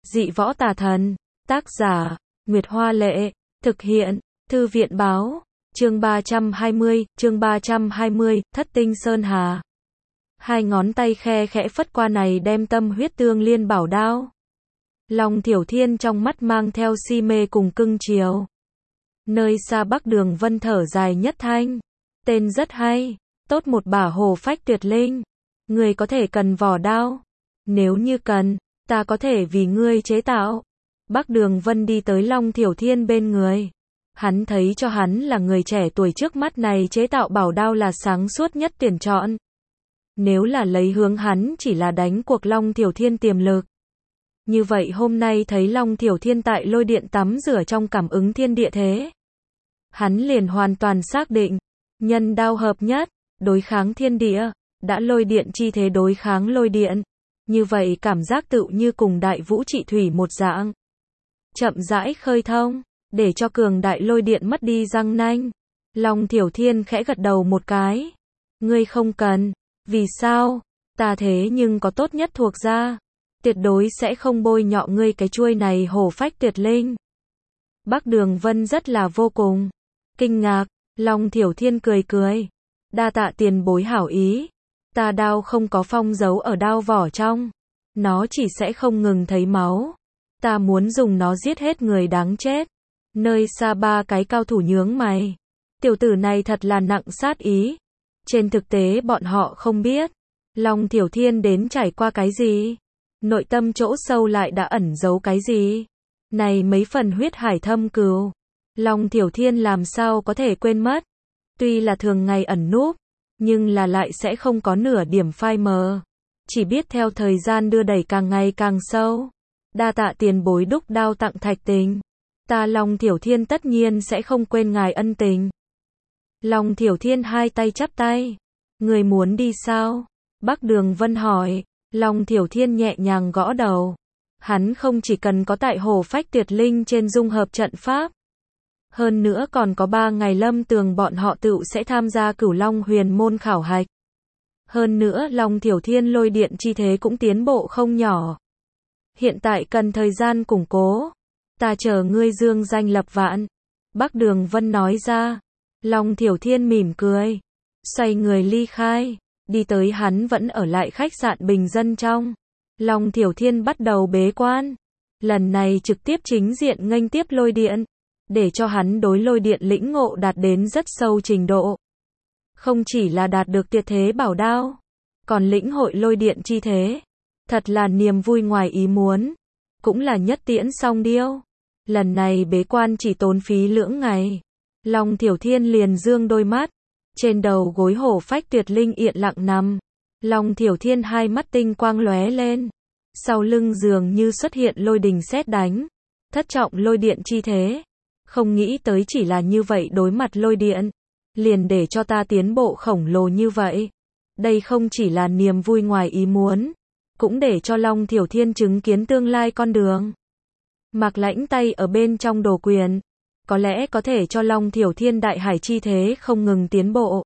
Dị võ tà thần. Tác giả, Nguyệt Hoa Lệ. Thực hiện, Thư viện Báo. Chương 320, Thất Tinh Sơn Hà. Hai ngón tay khe khẽ phất qua này đem tâm huyết tương liên bảo đao. Long Thiểu Thiên trong mắt mang theo si mê cùng cưng chiều. Nơi xa Bắc Đường Vân thở dài nhất thanh. Tên rất hay, tốt một bả hồ phách tuyệt linh. Ngươi có thể cần vỏ đao. Nếu như cần, ta có thể vì ngươi chế tạo. Bắc Đường Vân đi tới Long Thiểu Thiên bên người. Hắn thấy cho hắn là người trẻ tuổi trước mắt này chế tạo bảo đao là sáng suốt nhất tuyển chọn. Nếu là lấy hướng hắn chỉ là đánh cuộc Long Thiểu Thiên tiềm lực. Như vậy hôm nay thấy Long Thiểu Thiên tại lôi điện tắm rửa trong cảm ứng thiên địa thế. Hắn liền hoàn toàn xác định, nhân đao hợp nhất, đối kháng thiên địa, đã lôi điện chi thế đối kháng lôi điện. Như vậy cảm giác tựu như cùng đại vũ trị thủy một dạng. Chậm rãi khơi thông, để cho cường đại lôi điện mất đi răng nanh. Long Thiểu Thiên khẽ gật đầu một cái. Ngươi không cần, vì sao? Ta thế nhưng có tốt nhất thuộc ra. Tuyệt đối sẽ không bôi nhọ ngươi cái chuôi này hổ phách tuyệt linh. Bắc Đường Vân rất là vô cùng kinh ngạc. Long Thiểu Thiên cười cười. Đa tạ tiền bối hảo ý. Ta đao không có phong dấu ở đao vỏ trong. Nó chỉ sẽ không ngừng thấy máu. Ta muốn dùng nó giết hết người đáng chết. Nơi xa ba cái cao thủ nhướng mày. Tiểu tử này thật là nặng sát ý. Trên thực tế bọn họ không biết. Long Thiểu Thiên đến trải qua cái gì? Nội tâm chỗ sâu lại đã ẩn giấu cái gì? Này mấy phần huyết hải thâm cừu. Long Thiểu Thiên làm sao có thể quên mất? Tuy là thường ngày ẩn núp, nhưng là lại sẽ không có nửa điểm phai mờ. Chỉ biết theo thời gian đưa đẩy càng ngày càng sâu. Đa tạ tiền bối đúc đao tặng thạch tình. Ta Long Thiểu Thiên tất nhiên sẽ không quên ngài ân tình. Long Thiểu Thiên hai tay chắp tay. Người muốn đi sao? Bắc Đường Vân hỏi. Long Thiểu Thiên nhẹ nhàng gõ đầu. Hắn không chỉ cần có tại hồ phách tuyệt linh trên dung hợp trận pháp. Hơn nữa còn có 3 ngày Lâm Tường bọn họ tự sẽ tham gia Cửu Long Huyền môn khảo hạch. Hơn nữa Long Thiểu Thiên lôi điện chi thế cũng tiến bộ không nhỏ. Hiện tại cần thời gian củng cố. Ta chờ ngươi dương danh lập vạn. Bắc Đường Vân nói ra. Long Thiểu Thiên mỉm cười. Xoay người ly khai. Đi tới hắn vẫn ở lại khách sạn bình dân trong. Long Thiểu Thiên bắt đầu bế quan. Lần này trực tiếp chính diện nghênh tiếp lôi điện. Để cho hắn đối lôi điện lĩnh ngộ đạt đến rất sâu trình độ. Không chỉ là đạt được tuyệt thế bảo đao. Còn lĩnh hội lôi điện chi thế. Thật là niềm vui ngoài ý muốn. Cũng là nhất tiễn song điêu. Lần này bế quan chỉ tốn phí lưỡng ngày. Long Thiểu Thiên liền dương đôi mắt. Trên đầu gối hổ phách tuyệt linh yên lặng nằm. Long Thiểu Thiên hai mắt tinh quang lóe lên. Sau lưng dường như xuất hiện lôi đình sét đánh. Thất trọng lôi điện chi thế. Không nghĩ tới chỉ là như vậy đối mặt lôi điện. Liền để cho ta tiến bộ khổng lồ như vậy. Đây không chỉ là niềm vui ngoài ý muốn. Cũng để cho Long Thiểu Thiên chứng kiến tương lai con đường. Mạc Lãnh tay ở bên trong đồ quyền. Có lẽ có thể cho Long Thiểu Thiên đại hải chi thế không ngừng tiến bộ.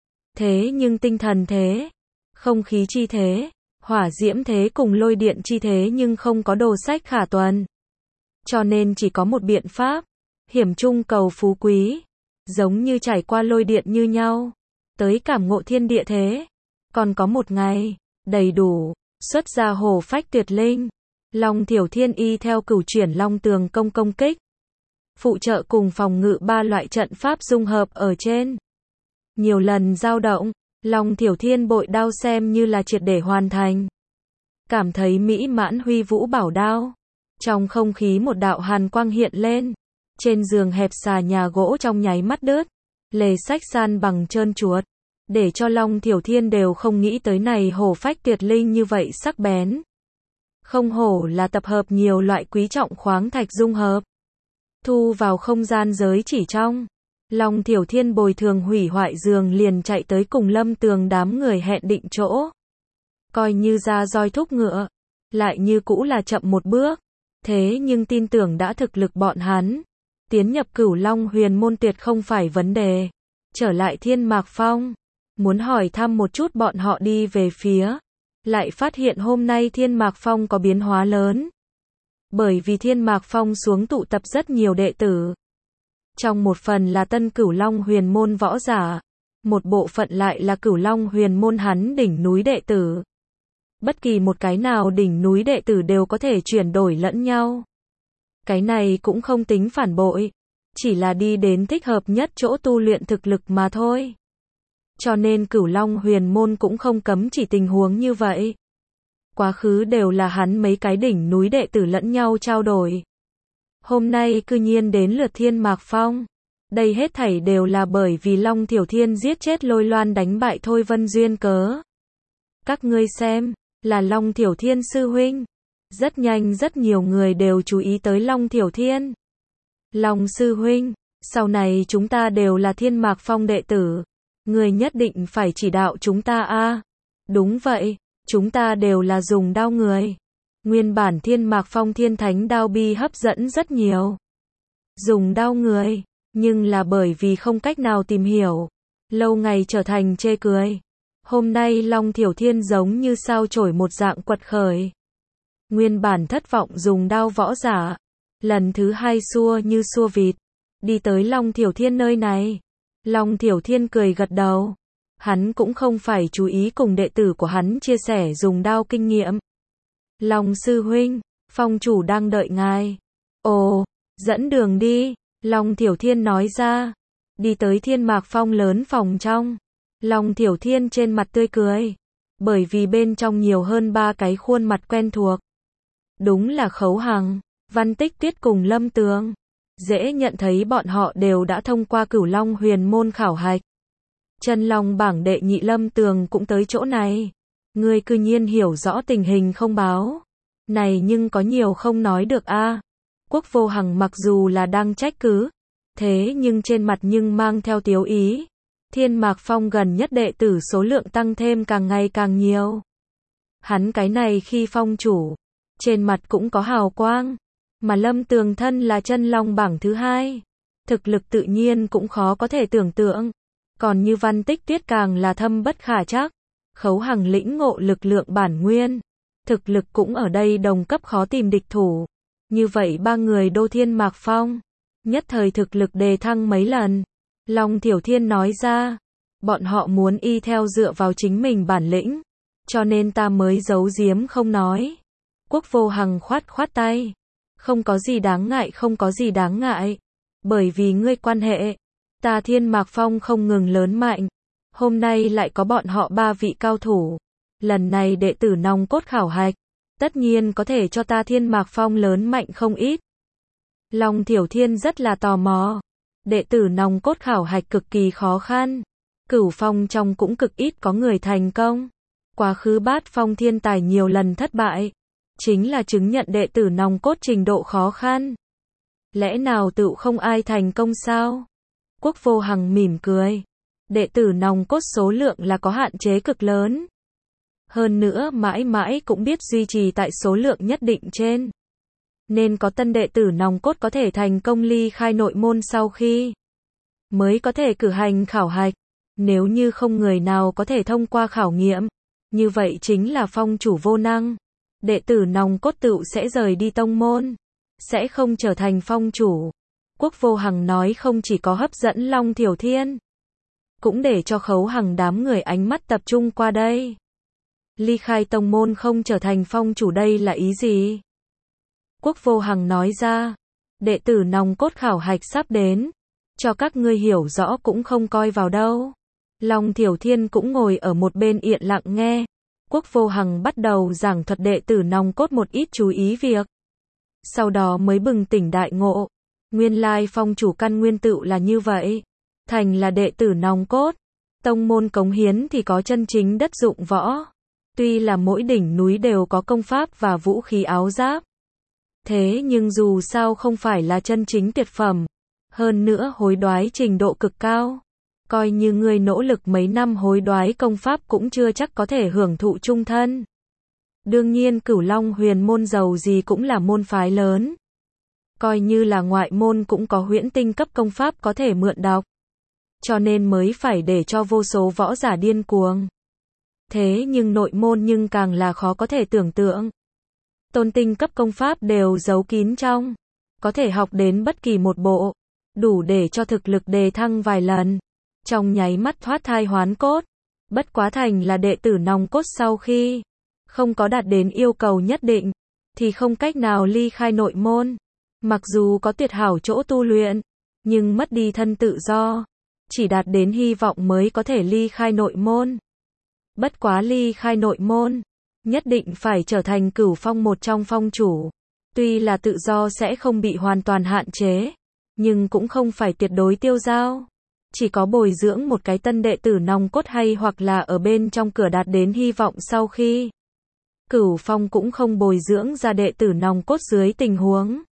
Thế nhưng tinh thần thế, không khí chi thế, hỏa diễm thế cùng lôi điện chi thế nhưng không có đồ sách khả tuần. Cho nên chỉ có một biện pháp, hiểm trung cầu phú quý, giống như trải qua lôi điện như nhau, tới cảm ngộ thiên địa thế. Còn có một ngày, đầy đủ, xuất ra hồ phách tuyệt linh. Long Thiểu Thiên y theo cửu chuyển long tường công kích. Phụ trợ cùng phòng ngự 3 loại trận pháp dung hợp ở trên. Nhiều lần dao động, Long Thiểu Thiên bội đao xem như là triệt để hoàn thành. Cảm thấy mỹ mãn huy vũ bảo đao. Trong không khí một đạo hàn quang hiện lên. Trên giường hẹp xà nhà gỗ trong nháy mắt đứt. Lề sách san bằng trơn chuột. Để cho Long Thiểu Thiên đều không nghĩ tới này hổ phách tuyệt linh như vậy sắc bén. Không hổ là tập hợp nhiều loại quý trọng khoáng thạch dung hợp. Thu vào không gian giới chỉ trong. Long Thiểu Thiên bồi thường hủy hoại giường liền chạy tới cùng Lâm Tường đám người hẹn định chỗ. Coi như ra roi thúc ngựa. Lại như cũ là chậm một bước. Thế nhưng tin tưởng đã thực lực bọn hắn. Tiến nhập Cửu Long Huyền môn tuyệt không phải vấn đề. Trở lại Thiên Mạc Phong. Muốn hỏi thăm một chút bọn họ đi về phía. Lại phát hiện hôm nay Thiên Mạc Phong có biến hóa lớn. Bởi vì Thiên Mạc Phong xuống tụ tập rất nhiều đệ tử. Trong một phần là tân Cửu Long huyền môn võ giả, một bộ phận lại là Cửu Long huyền môn hắn đỉnh núi đệ tử. Bất kỳ một cái nào đỉnh núi đệ tử đều có thể chuyển đổi lẫn nhau. Cái này cũng không tính phản bội, chỉ là đi đến thích hợp nhất chỗ tu luyện thực lực mà thôi. Cho nên Cửu Long huyền môn cũng không cấm chỉ tình huống như vậy. Quá khứ đều là hắn mấy cái đỉnh núi đệ tử lẫn nhau trao đổi. Hôm nay cư nhiên đến lượt Thiên Mạc Phong. Đây hết thảy đều là bởi vì Long Tiểu Thiên giết chết Lôi Loan đánh bại Thôi Vân duyên cớ. Các ngươi xem, là Long Tiểu Thiên sư huynh. Rất nhanh rất nhiều người đều chú ý tới Long Tiểu Thiên. Long sư huynh, sau này chúng ta đều là Thiên Mạc Phong đệ tử. Người nhất định phải chỉ đạo chúng ta a. Đúng vậy, chúng ta đều là dùng đao người. Nguyên bản Thiên Mạc Phong Thiên Thánh đao bi hấp dẫn rất nhiều. Dùng đao người, nhưng là bởi vì không cách nào tìm hiểu, lâu ngày trở thành chê cười. Hôm nay Long Tiểu Thiên giống như sao chổi một dạng quật khởi. Nguyên bản thất vọng dùng đao võ giả, lần thứ hai xua như xua vịt, đi tới Long Tiểu Thiên nơi này. Long Tiểu Thiên cười gật đầu. Hắn cũng không phải chú ý cùng đệ tử của hắn chia sẻ dùng đao kinh nghiệm. Long sư huynh, phong chủ đang đợi ngài. Ồ, dẫn đường đi, Long Tiểu Thiên nói ra. Đi tới Thiên Mạc Phong lớn phòng trong. Long Tiểu Thiên trên mặt tươi cười. Bởi vì bên trong nhiều hơn 3 cái khuôn mặt quen thuộc. Đúng là Khấu Hằng, Văn Tích Tuyết cùng Lâm Tường. Dễ nhận thấy bọn họ đều đã thông qua Cửu Long huyền môn khảo hạch. Chân Long bảng đệ nhị Lâm Tường cũng tới chỗ này. Ngươi cư nhiên hiểu rõ tình hình không báo. Này nhưng có nhiều không nói được a. Quốc Vô Hằng mặc dù là đang trách cứ, thế nhưng trên mặt nhưng mang theo tiếu ý. Thiên Mạc Phong gần nhất đệ tử số lượng tăng thêm càng ngày càng nhiều. Hắn cái này khi phong chủ, trên mặt cũng có hào quang. Mà Lâm Tường thân là chân long bảng thứ 2. Thực lực tự nhiên cũng khó có thể tưởng tượng. Còn như Văn Tích Tuyết càng là thâm bất khả trắc. Khấu Hằng lĩnh ngộ lực lượng bản nguyên. Thực lực cũng ở đây đồng cấp khó tìm địch thủ. Như vậy 3 người đô Thiên Mạc Phong. Nhất thời thực lực đề thăng mấy lần. Long Tiểu Thiên nói ra. Bọn họ muốn y theo dựa vào chính mình bản lĩnh. Cho nên ta mới giấu giếm không nói. Quốc Vô Hằng khoát khoát tay. Không có gì đáng ngại, không có gì đáng ngại. Bởi vì ngươi quan hệ, ta Thiên Mạc Phong không ngừng lớn mạnh. Hôm nay lại có bọn họ 3 vị cao thủ. Lần này đệ tử nòng cốt khảo hạch, tất nhiên có thể cho ta Thiên Mạc Phong lớn mạnh không ít. Long Tiểu Thiên rất là tò mò. Đệ tử nòng cốt khảo hạch cực kỳ khó khăn. Cửu Phong trong cũng cực ít có người thành công. Quá khứ Bát Phong thiên tài nhiều lần thất bại. Chính là chứng nhận đệ tử nòng cốt trình độ khó khăn. Lẽ nào tự không ai thành công sao? Quốc Vô Hằng mỉm cười. Đệ tử nòng cốt số lượng là có hạn chế cực lớn. Hơn nữa mãi mãi cũng biết duy trì tại số lượng nhất định trên. Nên có tân đệ tử nòng cốt có thể thành công ly khai nội môn sau khi mới có thể cử hành khảo hạch. Nếu như không người nào có thể thông qua khảo nghiệm, như vậy chính là phong chủ vô năng. Đệ tử nòng cốt tựu sẽ rời đi tông môn, sẽ không trở thành phong chủ. Quốc Vô Hằng nói không chỉ có hấp dẫn Long Tiểu Thiên, cũng để cho Khấu Hằng đám người ánh mắt tập trung qua đây. Ly khai tông môn không trở thành phong chủ đây là ý gì? Quốc Vô Hằng nói ra, đệ tử nòng cốt khảo hạch sắp đến, cho các ngươi hiểu rõ cũng không coi vào đâu. Long Tiểu Thiên cũng ngồi ở một bên yên lặng nghe. Quốc Vô Hằng bắt đầu giảng thuật đệ tử nòng cốt một ít chú ý việc. Sau đó mới bừng tỉnh đại ngộ. Nguyên lai phong chủ căn nguyên tựu là như vậy. Thành là đệ tử nòng cốt. Tông môn cống hiến thì có chân chính đất dụng võ. Tuy là mỗi đỉnh núi đều có công pháp và vũ khí áo giáp. Thế nhưng dù sao không phải là chân chính tuyệt phẩm. Hơn nữa hối đoái trình độ cực cao. Coi như người nỗ lực mấy năm hối đoái công pháp cũng chưa chắc có thể hưởng thụ chung thân. Đương nhiên Cửu Long huyền môn giàu gì cũng là môn phái lớn. Coi như là ngoại môn cũng có huyễn tinh cấp công pháp có thể mượn đọc. Cho nên mới phải để cho vô số võ giả điên cuồng. Thế nhưng nội môn nhưng càng là khó có thể tưởng tượng. tôn tinh cấp công pháp đều giấu kín trong. Có thể học đến bất kỳ một bộ. Đủ để cho thực lực đề thăng vài lần. Trong nháy mắt thoát thai hoán cốt. Bất quá thành là đệ tử nòng cốt sau khi không có đạt đến yêu cầu nhất định, thì không cách nào ly khai nội môn. Mặc dù có tuyệt hảo chỗ tu luyện, nhưng mất đi thân tự do. Chỉ đạt đến hy vọng mới có thể ly khai nội môn. Bất quá ly khai nội môn, nhất định phải trở thành Cửu Phong một trong phong chủ. Tuy là tự do sẽ không bị hoàn toàn hạn chế, nhưng cũng không phải tuyệt đối tiêu dao. Chỉ có bồi dưỡng một cái tân đệ tử nòng cốt hay hoặc là ở bên trong cửa đạt đến hy vọng sau khi Cửu Phong cũng không bồi dưỡng ra đệ tử nòng cốt dưới tình huống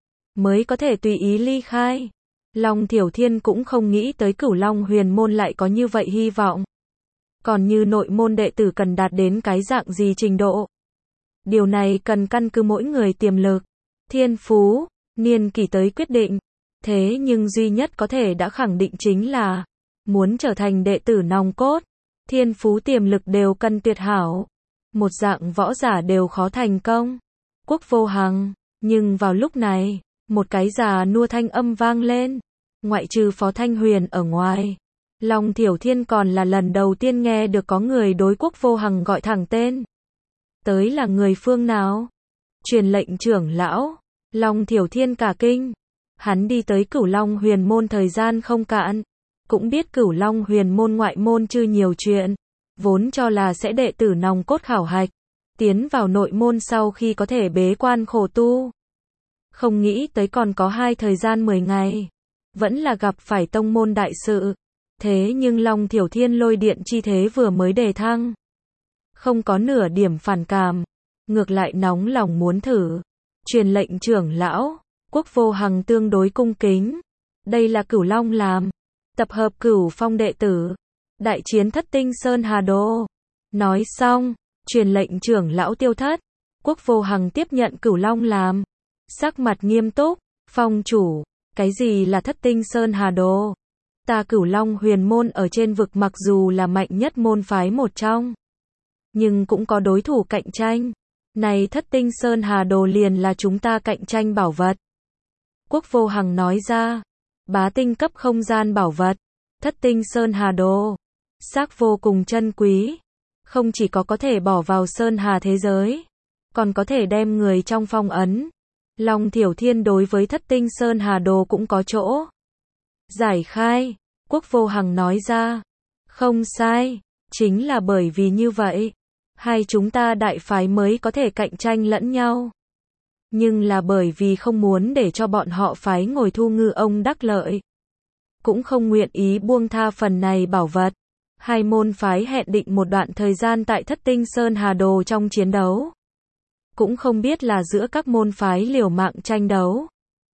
mới có thể tùy ý ly khai. Long Thiểu Thiên cũng không nghĩ tới Cửu Long Huyền môn lại có như vậy hy vọng. Còn như nội môn đệ tử cần đạt đến cái dạng gì trình độ? Điều này cần căn cứ mỗi người tiềm lực, thiên phú, niên kỷ tới quyết định. Thế nhưng duy nhất có thể đã khẳng định chính là muốn trở thành đệ tử nòng cốt, thiên phú tiềm lực đều cần tuyệt hảo. Một dạng võ giả đều khó thành công. Quốc Vô Hằng, nhưng vào lúc này, một cái già nua thanh âm vang lên, ngoại trừ Phó Thanh Huyền ở ngoài. Long Thiểu Thiên còn là lần đầu tiên nghe được có người đối Quốc Vô Hằng gọi thẳng tên. Tới là người phương nào? Truyền lệnh trưởng lão. Long Thiểu Thiên cả kinh. Hắn đi tới Cửu Long Huyền môn thời gian không cạn. Cũng biết Cửu Long Huyền môn ngoại môn chưa nhiều chuyện. Vốn cho là sẽ đệ tử nòng cốt khảo hạch. Tiến vào nội môn sau khi có thể bế quan khổ tu. Không nghĩ tới còn có thời gian 10 ngày. Vẫn là gặp phải tông môn đại sự. Thế nhưng Long Thiểu Thiên lôi điện chi thế vừa mới đề thăng. Không có nửa điểm phản cảm. Ngược lại nóng lòng muốn thử. Truyền lệnh trưởng lão. Quốc Vô Hằng tương đối cung kính. Đây là Cửu Long làm. Tập hợp Cửu Phong đệ tử. Đại chiến Thất Tinh Sơn Hà Đô. Nói xong. Truyền lệnh trưởng lão tiêu thất. Quốc Vô Hằng tiếp nhận Cửu Long làm. Sắc mặt nghiêm túc. Phong chủ. Cái gì là Thất Tinh Sơn Hà Đô? Ta Cửu Long Huyền môn ở trên vực mặc dù là mạnh nhất môn phái một trong, nhưng cũng có đối thủ cạnh tranh. Này Thất Tinh Sơn Hà Đồ liền là chúng ta cạnh tranh bảo vật. Quốc Vô Hằng nói ra. Bá tinh cấp không gian bảo vật. Thất Tinh Sơn Hà Đồ. Xác vô cùng chân quý. Không chỉ có thể bỏ vào Sơn Hà thế giới, còn có thể đem người trong phong ấn. Long Thiểu Thiên đối với Thất Tinh Sơn Hà Đồ cũng có chỗ giải khai. Quốc Vô Hằng nói ra. Không sai. Chính là bởi vì như vậy, hai chúng ta đại phái mới có thể cạnh tranh lẫn nhau. Nhưng là bởi vì không muốn để cho bọn họ phái ngồi thu ngư ông đắc lợi. Cũng không nguyện ý buông tha phần này bảo vật. Hai môn phái hẹn định một đoạn thời gian tại Thất Tinh Sơn Hà Đồ trong chiến đấu. Cũng không biết là giữa các môn phái liều mạng tranh đấu.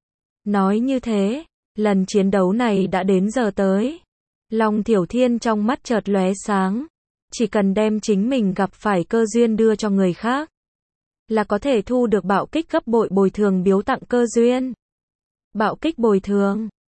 Nói như thế, lần chiến đấu này đã đến giờ tới. Long Thiểu Thiên trong mắt chợt lóe sáng. Chỉ cần đem chính mình gặp phải cơ duyên đưa cho người khác, là có thể thu được bạo kích gấp bội bồi thường biếu tặng cơ duyên. Bạo kích bồi thường.